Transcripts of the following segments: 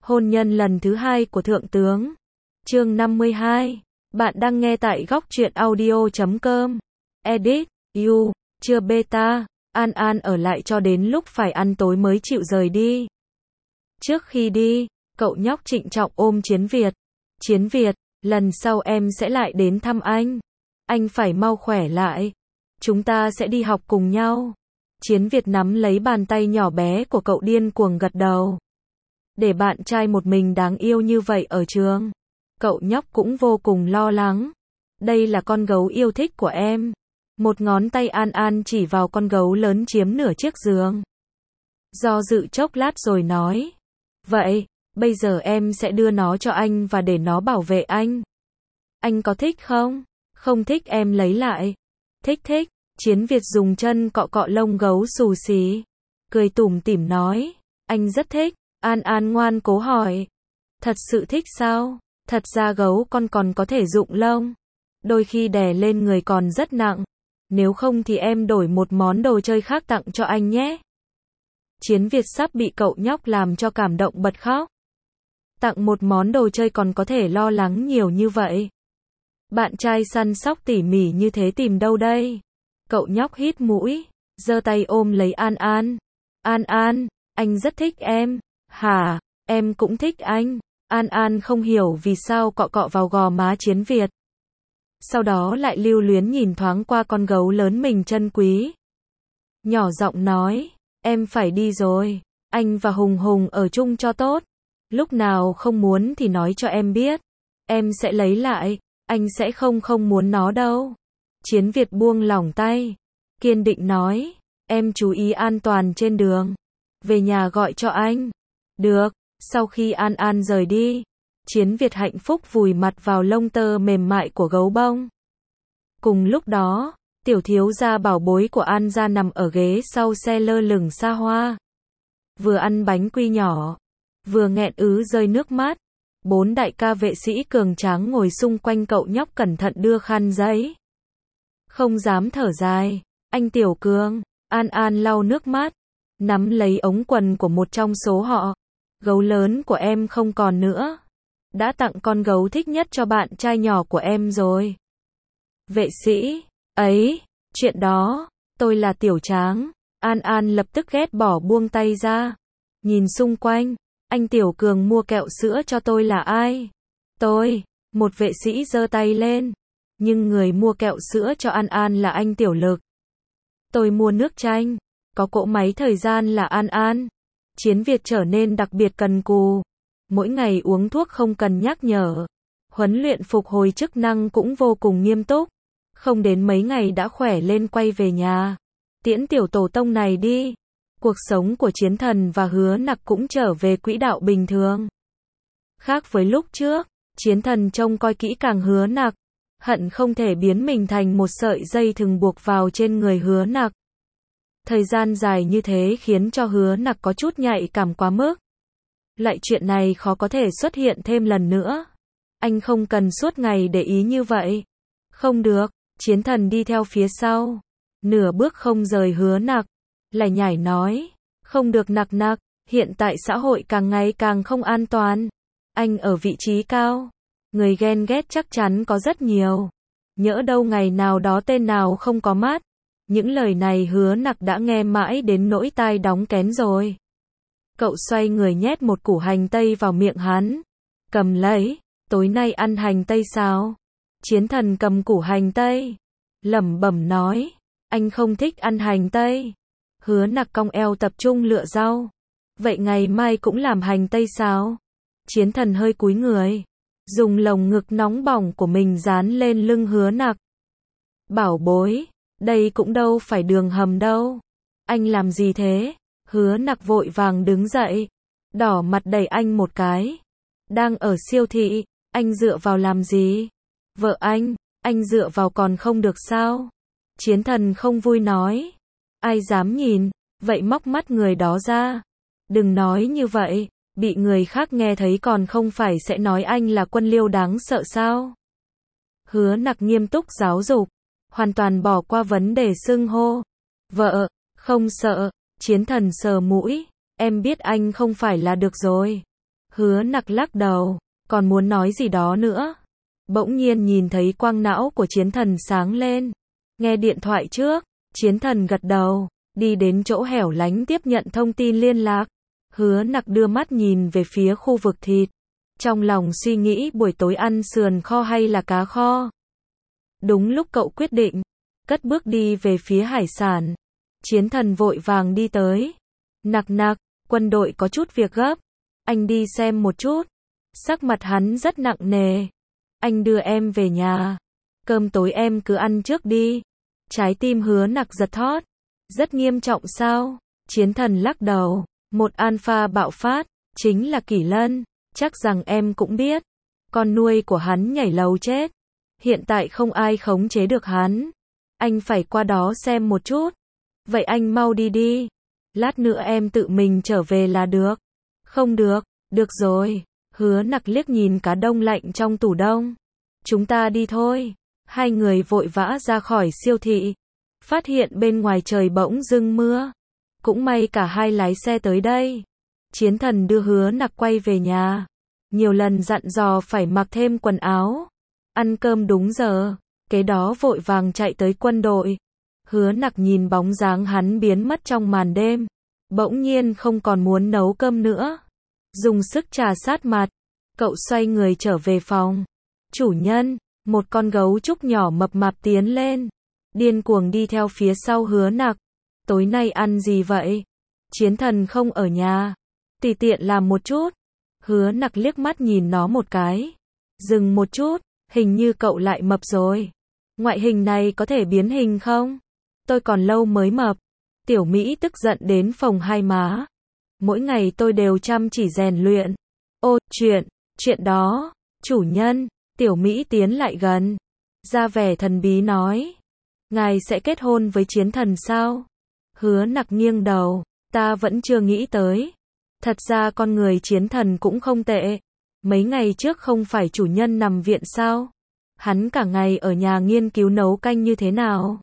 Hôn nhân lần thứ 2 của Thượng tướng. Chương 52. Bạn đang nghe tại góc truyện audio.com. Edit. You. Chưa beta. An An ở lại cho đến lúc phải ăn tối mới chịu rời đi. Trước khi đi, cậu nhóc trịnh trọng ôm Chiến Việt. Chiến Việt, lần sau em sẽ lại đến thăm anh. Anh phải mau khỏe lại. Chúng ta sẽ đi học cùng nhau. Chiến Việt nắm lấy bàn tay nhỏ bé của cậu điên cuồng gật đầu. Để bạn trai một mình đáng yêu như vậy ở trường. Cậu nhóc cũng vô cùng lo lắng. Đây là con gấu yêu thích của em. Một ngón tay An An chỉ vào con gấu lớn chiếm nửa chiếc giường. Do dự chốc lát rồi nói. Vậy, bây giờ em sẽ đưa nó cho anh và để nó bảo vệ anh. Anh có thích không? Không thích em lấy lại. Thích thích. Chiến Việt dùng chân cọ cọ lông gấu xù xí. Cười tủm tỉm nói. Anh rất thích. An An ngoan cố hỏi. Thật sự thích sao? Thật ra gấu con còn có thể rụng lông. Đôi khi đè lên người còn rất nặng. Nếu không thì em đổi một món đồ chơi khác tặng cho anh nhé. Chiến Việt sắp bị cậu nhóc làm cho cảm động bật khóc. Tặng một món đồ chơi còn có thể lo lắng nhiều như vậy. Bạn trai săn sóc tỉ mỉ như thế tìm đâu đây? Cậu nhóc hít mũi, giơ tay ôm lấy An An. An An, anh rất thích em. Hả, em cũng thích anh. An An không hiểu vì sao cọ cọ vào gò má Chiến Việt. Sau đó lại lưu luyến nhìn thoáng qua con gấu lớn mình trân quý. Nhỏ giọng nói, em phải đi rồi. Anh và Hùng Hùng ở chung cho tốt. Lúc nào không muốn thì nói cho em biết. Em sẽ lấy lại. Anh sẽ không muốn nó đâu. Chiến Việt buông lỏng tay. Kiên định nói, em chú ý an toàn trên đường. Về nhà gọi cho anh. Được. Sau khi An An rời đi, Chiến Việt hạnh phúc vùi mặt vào lông tơ mềm mại của gấu bông. Cùng lúc đó, tiểu thiếu gia bảo bối của An gia nằm ở ghế sau xe lơ lửng xa hoa. Vừa ăn bánh quy nhỏ, vừa nghẹn rơi nước mắt. 4 đại ca vệ sĩ cường tráng ngồi xung quanh cậu nhóc cẩn thận đưa khăn giấy. Không dám thở dài, anh Tiểu Cường. An An lau nước mắt, nắm lấy ống quần của một trong số họ. Gấu lớn của em không còn nữa. Đã tặng con gấu thích nhất cho bạn trai nhỏ của em rồi. Vệ sĩ, ấy, chuyện đó, tôi là Tiểu Tráng. An An lập tức ghét bỏ buông tay ra. Nhìn xung quanh, anh Tiểu Cường mua kẹo sữa cho tôi là ai? Tôi, một vệ sĩ giơ tay lên. Nhưng người mua kẹo sữa cho An An là anh Tiểu Lực. Tôi mua nước chanh, có cỗ máy thời gian là An An. Chiến Việt trở nên đặc biệt cần cù. Mỗi ngày uống thuốc không cần nhắc nhở. Huấn luyện phục hồi chức năng cũng vô cùng nghiêm túc. Không đến mấy ngày đã khỏe lên quay về nhà. Tiễn tiểu tổ tông này đi. Cuộc sống của Chiến Thần và Hứa Nặc cũng trở về quỹ đạo bình thường. Khác với lúc trước, Chiến Thần trông coi kỹ càng Hứa Nặc. Hận không thể biến mình thành một sợi dây thừng buộc vào trên người Hứa Nặc. Thời gian dài như thế khiến cho Hứa Nặc có chút nhạy cảm quá mức. Lại chuyện này khó có thể xuất hiện thêm lần nữa. Anh không cần suốt ngày để ý như vậy. Không được, Chiến Thần đi theo phía sau. Nửa bước không rời Hứa Nặc. Lải nhải nói, không được nặc nặc, hiện tại xã hội càng ngày càng không an toàn. Anh ở vị trí cao. Người ghen ghét chắc chắn có rất nhiều. Nhỡ đâu ngày nào đó tên nào không có mắt. Những lời này Hứa Nặc đã nghe mãi đến nỗi tai đóng kén rồi. Cậu xoay người nhét một củ hành tây vào miệng hắn. Cầm lấy, tối nay ăn hành tây sao? Chiến Thần cầm củ hành tây. Lẩm bẩm nói, anh không thích ăn hành tây. Hứa Nặc cong eo tập trung lựa rau. Vậy ngày mai cũng làm hành tây sao? Chiến Thần hơi cúi người. Dùng lồng ngực nóng bỏng của mình dán lên lưng Hứa Nặc. Bảo bối, đây cũng đâu phải đường hầm đâu. Anh làm gì thế? Hứa Nặc vội vàng đứng dậy. Đỏ mặt đẩy anh một cái. Đang ở siêu thị, anh dựa vào làm gì? Vợ anh dựa vào còn không được sao? Chiến Thần không vui nói. Ai dám nhìn, vậy móc mắt người đó ra. Đừng nói như vậy, bị người khác nghe thấy còn không phải sẽ nói anh là quân liêu đáng sợ sao? Hứa Nặc nghiêm túc giáo dục, hoàn toàn bỏ qua vấn đề xưng hô. Vợ, không sợ. Chiến Thần sờ mũi, em biết anh không phải là được rồi. Hứa Nặc lắc đầu, còn muốn nói gì đó nữa. Bỗng nhiên nhìn thấy quang não của Chiến Thần sáng lên. Nghe điện thoại trước, Chiến Thần gật đầu, đi đến chỗ hẻo lánh tiếp nhận thông tin liên lạc. Hứa Nặc đưa mắt nhìn về phía khu vực thịt. Trong lòng suy nghĩ buổi tối ăn sườn kho hay là cá kho. Đúng lúc cậu quyết định, cất bước đi về phía hải sản. Chiến Thần vội vàng đi tới. Nặc nặc, quân đội có chút việc gấp. Anh đi xem một chút. Sắc mặt hắn rất nặng nề. Anh đưa em về nhà. Cơm tối em cứ ăn trước đi. Trái tim Hứa Nặc giật thót. Rất nghiêm trọng sao? Chiến Thần lắc đầu. Một alpha bạo phát, chính là Kỷ Lân. Chắc rằng em cũng biết. Con nuôi của hắn nhảy lầu chết. Hiện tại không ai khống chế được hắn. Anh phải qua đó xem một chút. Vậy anh mau đi đi. Lát nữa em tự mình trở về là được. Không được, được rồi. Hứa Nặc liếc nhìn cá đông lạnh trong tủ đông. Chúng ta đi thôi. Hai người vội vã ra khỏi siêu thị. Phát hiện bên ngoài trời bỗng dưng mưa. Cũng may cả hai lái xe tới đây. Chiến Thần đưa Hứa Nặc quay về nhà. Nhiều lần dặn dò phải mặc thêm quần áo. Ăn cơm đúng giờ. Kế đó vội vàng chạy tới quân đội. Hứa Nặc nhìn bóng dáng hắn biến mất trong màn đêm. Bỗng nhiên không còn muốn nấu cơm nữa. Dùng sức trà sát mặt. Cậu xoay người trở về phòng. Chủ nhân, một con gấu trúc nhỏ mập mạp tiến lên. Điên cuồng đi theo phía sau Hứa Nặc. Tối nay ăn gì vậy? Chiến Thần không ở nhà. Tùy tiện làm một chút. Hứa Nặc liếc mắt nhìn nó một cái. Dừng một chút, hình như cậu lại mập rồi. Ngoại hình này có thể biến hình không? Tôi còn lâu mới mập. Tiểu Mỹ tức giận đến phồng hai má. Mỗi ngày tôi đều chăm chỉ rèn luyện. Ô, chuyện đó, chủ nhân, Tiểu Mỹ tiến lại gần. Ra vẻ thần bí nói. Ngài sẽ kết hôn với Chiến Thần sao? Hứa Nặc nghiêng đầu, ta vẫn chưa nghĩ tới. Thật ra con người Chiến Thần cũng không tệ. Mấy ngày trước không phải chủ nhân nằm viện sao? Hắn cả ngày ở nhà nghiên cứu nấu canh như thế nào.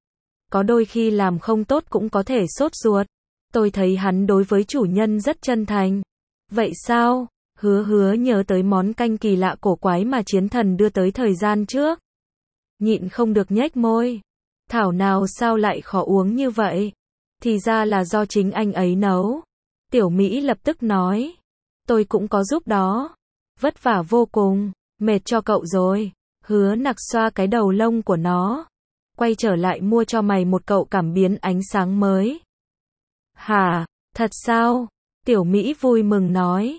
Có đôi khi làm không tốt cũng có thể sốt ruột. Tôi thấy hắn đối với chủ nhân rất chân thành. Vậy sao? Hứa nhớ tới món canh kỳ lạ cổ quái mà Chiến Thần đưa tới thời gian trước. Nhịn không được nhếch môi. Thảo nào sao lại khó uống như vậy? Thì ra là do chính anh ấy nấu. Tiểu Mỹ lập tức nói. Tôi cũng có giúp đó. Vất vả vô cùng, mệt cho cậu rồi. Hứa Nặc xoa cái đầu lông của nó. Quay trở lại mua cho mày một cậu cảm biến ánh sáng mới. Hả, thật sao? Tiểu Mỹ vui mừng nói.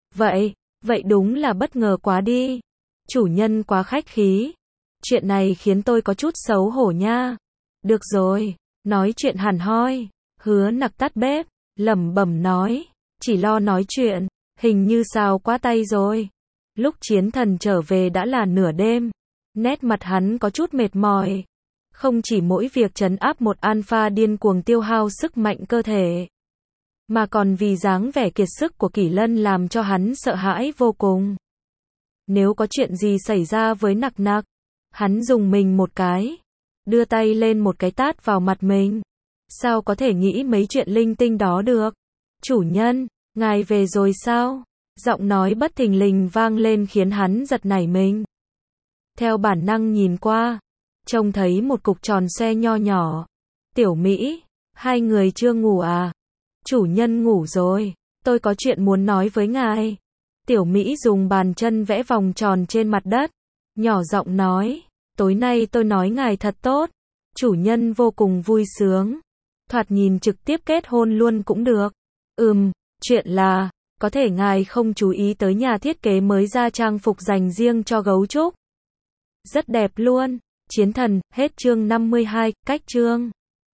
Vậy đúng là bất ngờ quá đi. Chủ nhân quá khách khí. Chuyện này khiến tôi có chút xấu hổ nha. Được rồi, nói chuyện hẳn hoi. Hứa Nặc tắt bếp, lẩm bẩm nói. Chỉ lo nói chuyện, hình như sao quá tay rồi. Lúc Chiến Thần trở về đã là nửa đêm. Nét mặt hắn có chút mệt mỏi. Không chỉ mỗi việc trấn áp một alpha điên cuồng tiêu hao sức mạnh cơ thể, mà còn vì dáng vẻ kiệt sức của Kỷ Lân làm cho hắn sợ hãi vô cùng. Nếu có chuyện gì xảy ra với Nặc Nặc, hắn dùng mình một cái, đưa tay lên một cái tát vào mặt mình. Sao có thể nghĩ mấy chuyện linh tinh đó được? Chủ nhân, ngài về rồi sao? Giọng nói bất thình lình vang lên khiến hắn giật nảy mình. Theo bản năng nhìn qua, trông thấy một cục tròn xe nho nhỏ. Tiểu Mỹ, hai người chưa ngủ à? Chủ nhân ngủ rồi, tôi có chuyện muốn nói với ngài. Tiểu Mỹ dùng bàn chân vẽ vòng tròn trên mặt đất, nhỏ giọng nói, tối nay tôi nói ngài thật tốt. Chủ nhân vô cùng vui sướng. Thoạt nhìn trực tiếp kết hôn luôn cũng được. Chuyện là, có thể ngài không chú ý tới nhà thiết kế mới ra trang phục dành riêng cho gấu trúc. Rất đẹp luôn. Chiến Thần, hết chương 52, cách chương.